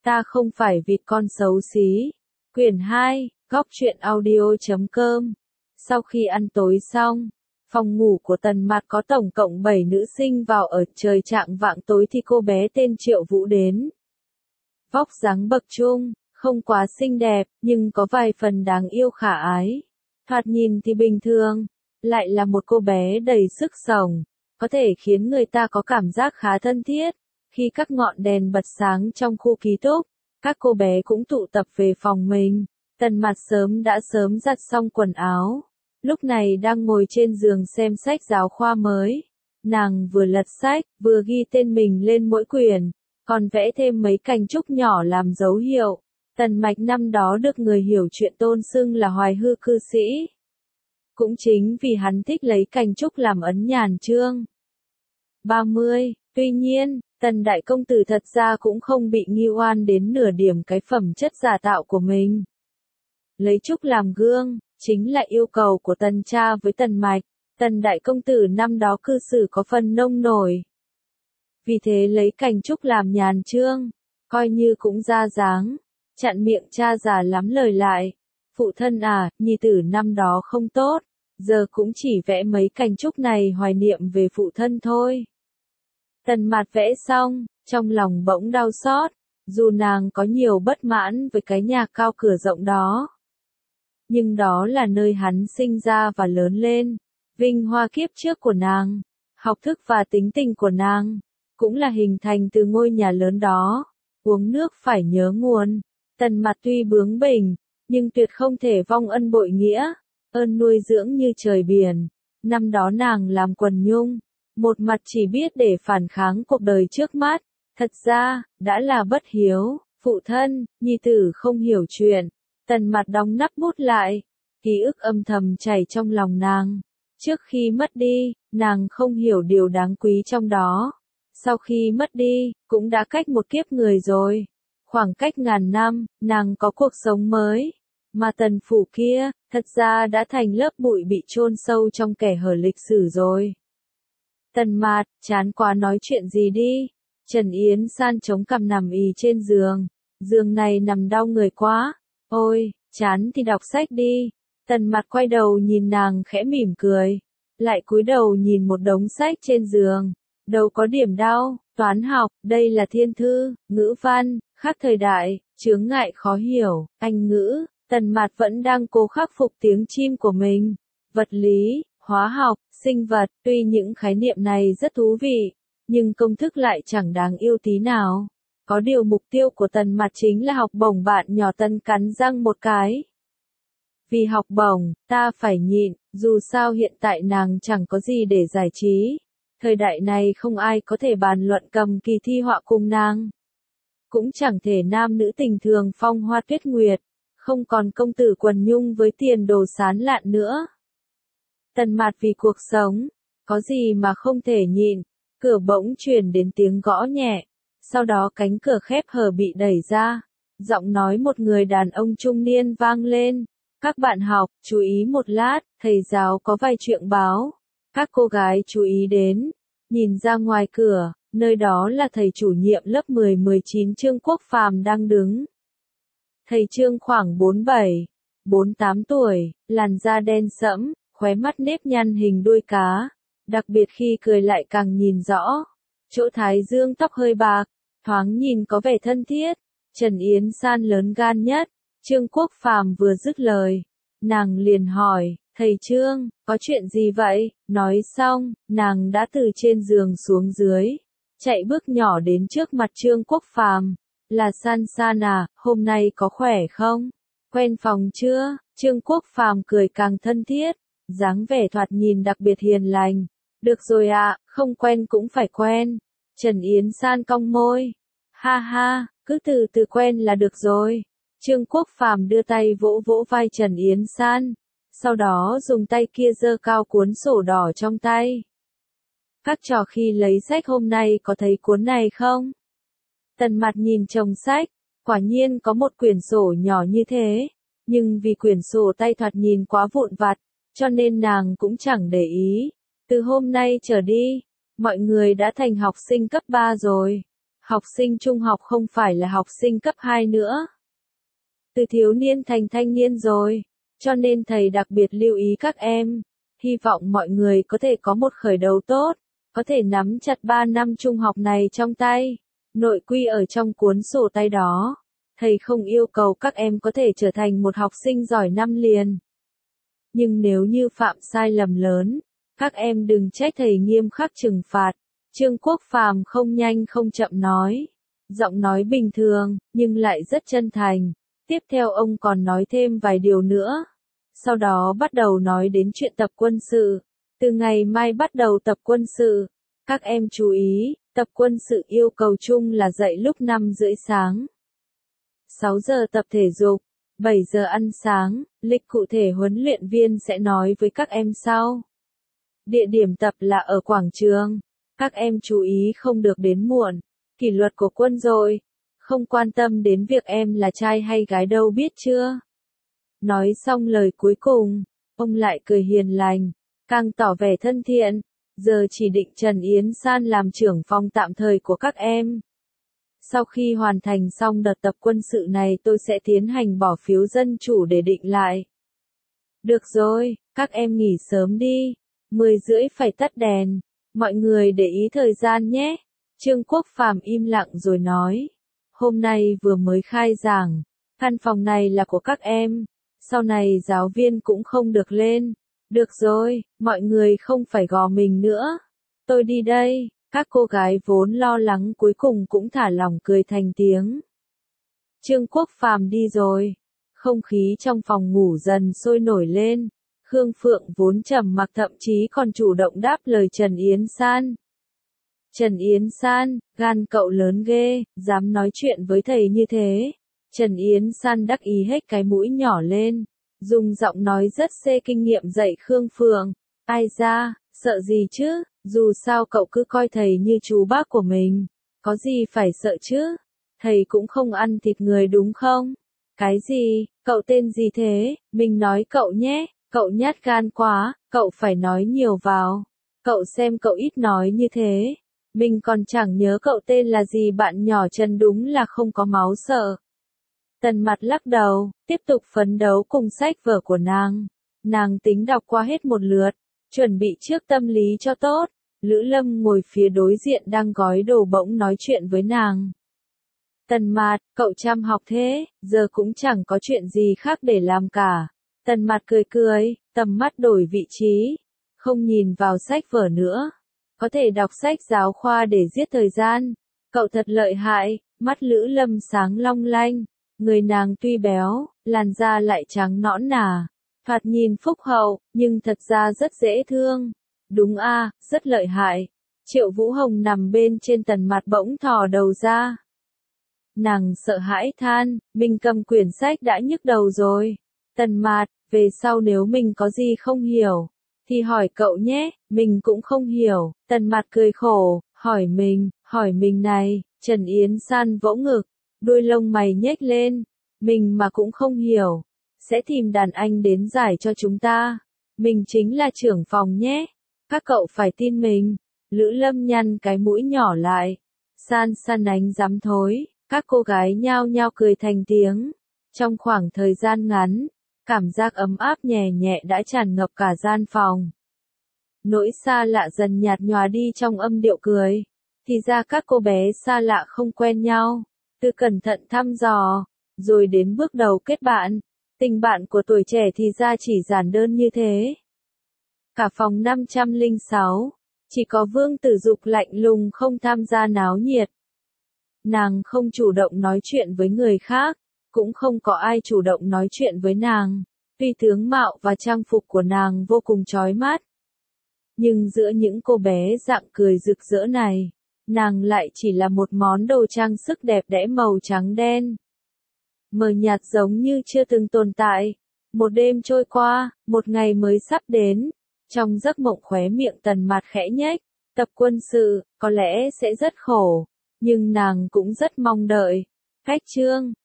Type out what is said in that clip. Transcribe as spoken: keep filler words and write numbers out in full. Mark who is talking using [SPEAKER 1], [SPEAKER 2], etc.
[SPEAKER 1] Ta không phải vịt con xấu xí. Quyển hai, góc truyện audio chấm com. Sau khi ăn tối xong, phòng ngủ của Tần Mạt có tổng cộng bảy nữ sinh vào ở, trời chạng vạng tối thì cô bé tên Triệu Vũ đến. Vóc dáng bậc trung, không quá xinh đẹp, nhưng có vài phần đáng yêu khả ái. Thoạt nhìn thì bình thường, lại là một cô bé đầy sức sống, có thể khiến người ta có cảm giác khá thân thiết. Khi các ngọn đèn bật sáng trong khu ký túc, các cô bé cũng tụ tập về phòng mình. Tần Mạt sớm đã sớm giặt xong quần áo, lúc này đang ngồi trên giường xem sách giáo khoa mới. Nàng vừa lật sách, vừa ghi tên mình lên mỗi quyển, còn vẽ thêm mấy cành trúc nhỏ làm dấu hiệu. Tần Mạch năm đó được người hiểu chuyện tôn xưng là hoài hư cư sĩ. Cũng chính vì hắn thích lấy cành trúc làm ấn nhàn chương. ba mươi, tuy nhiên, Tần Đại Công Tử thật ra cũng không bị nghi oan đến nửa điểm cái phẩm chất giả tạo của mình. Lấy trúc làm gương, chính là yêu cầu của Tần cha với Tần Mạch. Tần Đại Công Tử năm đó cư xử có phần nông nổi. Vì thế lấy cành trúc làm nhàn chương, coi như cũng ra dáng, chặn miệng cha già lắm lời lại. Phụ thân à, nhi tử năm đó không tốt, giờ cũng chỉ vẽ mấy cành trúc này hoài niệm về phụ thân thôi. Tần Mạt vẽ xong, trong lòng bỗng đau xót, dù nàng có nhiều bất mãn với cái nhà cao cửa rộng đó. Nhưng đó là nơi hắn sinh ra và lớn lên, vinh hoa kiếp trước của nàng, học thức và tính tình của nàng, cũng là hình thành từ ngôi nhà lớn đó. Uống nước phải nhớ nguồn. Tần Mạt tuy bướng bỉnh, nhưng tuyệt không thể vong ân bội nghĩa, ơn nuôi dưỡng như trời biển. Năm đó nàng làm quần nhung, một mặt chỉ biết để phản kháng cuộc đời trước mắt, thật ra, đã là bất hiếu. Phụ thân, nhi tử không hiểu chuyện. Tần Mạt đóng nắp bút lại, ký ức âm thầm chảy trong lòng nàng. Trước khi mất đi, nàng không hiểu điều đáng quý trong đó. Sau khi mất đi, cũng đã cách một kiếp người rồi. Khoảng cách ngàn năm, nàng có cuộc sống mới. Mà Tần phủ kia, thật ra đã thành lớp bụi bị chôn sâu trong kẻ hở lịch sử rồi. Tần Mạt, chán quá nói chuyện gì đi. Trần Yến San chống cằm nằm ì trên giường. Giường này nằm đau người quá. Ôi, chán thì đọc sách đi. Tần Mạt quay đầu nhìn nàng khẽ mỉm cười. Lại cúi đầu nhìn một đống sách trên giường. Đâu có điểm đau, toán học, đây là thiên thư, ngữ văn, khác thời đại, chướng ngại khó hiểu, Anh ngữ. Tần Mạt vẫn đang cố khắc phục tiếng chim của mình. Vật lý, hóa học, sinh vật, tuy những khái niệm này rất thú vị, nhưng công thức lại chẳng đáng yêu tí nào. Có điều mục tiêu của Tần Mạt chính là học bổng. Bạn nhỏ Tần cắn răng một cái. Vì học bổng, ta phải nhịn, dù sao hiện tại nàng chẳng có gì để giải trí. Thời đại này không ai có thể bàn luận cầm kỳ thi họa cùng nàng. Cũng chẳng thể nam nữ tình thường phong hoa tuyết nguyệt, không còn công tử quần nhung với tiền đồ sán lạn nữa. Tần Mạt vì cuộc sống, có gì mà không thể nhịn. Cửa bỗng truyền đến tiếng gõ nhẹ, sau đó cánh cửa khép hờ bị đẩy ra. Giọng nói một người đàn ông trung niên vang lên. Các bạn học, chú ý một lát, thầy giáo có vài chuyện báo. Các cô gái chú ý đến, nhìn ra ngoài cửa, nơi đó là thầy chủ nhiệm lớp mười mười chín Trương Quốc Phàm đang đứng. Thầy Trương khoảng bốn mươi bảy, bốn mươi tám tuổi, làn da đen sẫm, khóe mắt nếp nhăn hình đuôi cá, đặc biệt khi cười lại càng nhìn rõ. Chỗ thái dương tóc hơi bạc, thoáng nhìn có vẻ thân thiết. Trần Yến San lớn gan nhất. Trương Quốc Phàm vừa dứt lời, nàng liền hỏi, thầy Trương, có chuyện gì vậy? Nói xong, nàng đã từ trên giường xuống dưới, chạy bước nhỏ đến trước mặt Trương Quốc Phàm. Là San San à, hôm nay có khỏe không? Quen phòng chưa? Trương Quốc Phàm cười càng thân thiết, dáng vẻ thoạt nhìn đặc biệt hiền lành. Được rồi ạ, không quen cũng phải quen. Trần Yến San cong môi. Ha ha, cứ từ từ quen là được rồi. Trương Quốc Phàm đưa tay vỗ vỗ vai Trần Yến San, sau đó dùng tay kia giơ cao cuốn sổ đỏ trong tay. Các trò khi lấy sách hôm nay có thấy cuốn này không? Tần Mạt nhìn chồng sách, quả nhiên có một quyển sổ nhỏ như thế, nhưng vì quyển sổ tay thoạt nhìn quá vụn vặt, cho nên nàng cũng chẳng để ý. Từ hôm nay trở đi, mọi người đã thành học sinh cấp ba rồi. Học sinh trung học không phải là học sinh cấp hai nữa. Từ thiếu niên thành thanh niên rồi, cho nên thầy đặc biệt lưu ý các em. Hy vọng mọi người có thể có một khởi đầu tốt, có thể nắm chặt ba năm trung học này trong tay. Nội quy ở trong cuốn sổ tay đó. Thầy không yêu cầu các em có thể trở thành một học sinh giỏi năm liền. Nhưng nếu như phạm sai lầm lớn, các em đừng trách thầy nghiêm khắc trừng phạt. Trương Quốc Phàm không nhanh không chậm nói. Giọng nói bình thường, nhưng lại rất chân thành. Tiếp theo ông còn nói thêm vài điều nữa. Sau đó bắt đầu nói đến chuyện tập quân sự. Từ ngày mai bắt đầu tập quân sự. Các em chú ý, tập quân sự yêu cầu chung là dậy lúc năm rưỡi sáng. sáu giờ tập thể dục, bảy giờ ăn sáng, lịch cụ thể huấn luyện viên sẽ nói với các em sau. Địa điểm tập là ở quảng trường. Các em chú ý không được đến muộn. Kỷ luật của quân rồi. Không quan tâm đến việc em là trai hay gái đâu biết chưa. Nói xong lời cuối cùng, ông lại cười hiền lành, càng tỏ vẻ thân thiện. Giờ chỉ định Trần Yến San làm trưởng phòng tạm thời của các em. Sau khi hoàn thành xong đợt tập quân sự này tôi sẽ tiến hành bỏ phiếu dân chủ để định lại. Được rồi, các em nghỉ sớm đi. Mười rưỡi phải tắt đèn. Mọi người để ý thời gian nhé. Trương Quốc Phàm im lặng rồi nói. Hôm nay vừa mới khai giảng. Căn phòng này là của các em. Sau này giáo viên cũng không được lên. Được rồi, mọi người không phải gò mình nữa. Tôi đi đây. Các cô gái vốn lo lắng cuối cùng cũng thả lỏng cười thành tiếng. Trương Quốc Phàm đi rồi. Không khí trong phòng ngủ dần sôi nổi lên. Khương Phượng vốn trầm mặc thậm chí còn chủ động đáp lời Trần Yến San. Trần Yến San, gan cậu lớn ghê, dám nói chuyện với thầy như thế. Trần Yến San đắc ý hết cái mũi nhỏ lên, dùng giọng nói rất xê kinh nghiệm dạy Khương Phượng. Ai ra, sợ gì chứ, dù sao cậu cứ coi thầy như chú bác của mình. Có gì phải sợ chứ, thầy cũng không ăn thịt người đúng không? Cái gì, cậu tên gì thế, mình nói cậu nhé. Cậu nhát gan quá, cậu phải nói nhiều vào. Cậu xem cậu ít nói như thế. Mình còn chẳng nhớ cậu tên là gì bạn nhỏ Trần đúng là không có máu sợ. Tần Mặt lắc đầu, tiếp tục phấn đấu cùng sách vở của nàng. Nàng tính đọc qua hết một lượt, chuẩn bị trước tâm lý cho tốt. Lữ Lâm ngồi phía đối diện đang gói đồ bỗng nói chuyện với nàng. Tần Mạt, cậu chăm học thế, giờ cũng chẳng có chuyện gì khác để làm cả. Tần Mặt cười cười, tầm mắt đổi vị trí, không nhìn vào sách vở nữa. Có thể đọc sách giáo khoa để giết thời gian. Cậu thật lợi hại, mắt Lữ Lâm sáng long lanh. Người nàng tuy béo, làn da lại trắng nõn nà. Thoạt nhìn phúc hậu, nhưng thật ra rất dễ thương. Đúng a, rất lợi hại. Triệu Vũ Hồng nằm bên trên Tần Mặt bỗng thò đầu ra. Nàng sợ hãi than, mình cầm quyển sách đã nhức đầu rồi. Tần Mạt, về sau nếu mình có gì không hiểu, thì hỏi cậu nhé, mình cũng không hiểu. Tần Mạt cười khổ, hỏi mình, hỏi mình này, Trần Yến San vỗ ngực, đuôi lông mày nhếch lên, mình mà cũng không hiểu, sẽ tìm đàn anh đến giải cho chúng ta. Mình chính là trưởng phòng nhé, các cậu phải tin mình. Lữ Lâm nhăn cái mũi nhỏ lại, San San ánh dám thối, các cô gái nhao nhao cười thành tiếng. Trong khoảng thời gian ngắn, cảm giác ấm áp nhẹ nhẹ đã tràn ngập cả gian phòng. Nỗi xa lạ dần nhạt nhòa đi trong âm điệu cười. Thì ra các cô bé xa lạ không quen nhau. Từ cẩn thận thăm dò, rồi đến bước đầu kết bạn. Tình bạn của tuổi trẻ thì ra chỉ giản đơn như thế. Cả phòng năm trăm lẻ sáu, chỉ có Vương Tử Dục lạnh lùng không tham gia náo nhiệt. Nàng không chủ động nói chuyện với người khác. Cũng không có ai chủ động nói chuyện với nàng. Tuy tướng mạo và trang phục của nàng vô cùng chói mắt. Nhưng giữa những cô bé dạng cười rực rỡ này, nàng lại chỉ là một món đồ trang sức đẹp đẽ màu trắng đen. Mờ nhạt giống như chưa từng tồn tại. Một đêm trôi qua, một ngày mới sắp đến. Trong giấc mộng khóe miệng Tần Mạt khẽ nhếch. Tập quân sự, có lẽ sẽ rất khổ. Nhưng nàng cũng rất mong đợi. Cách chương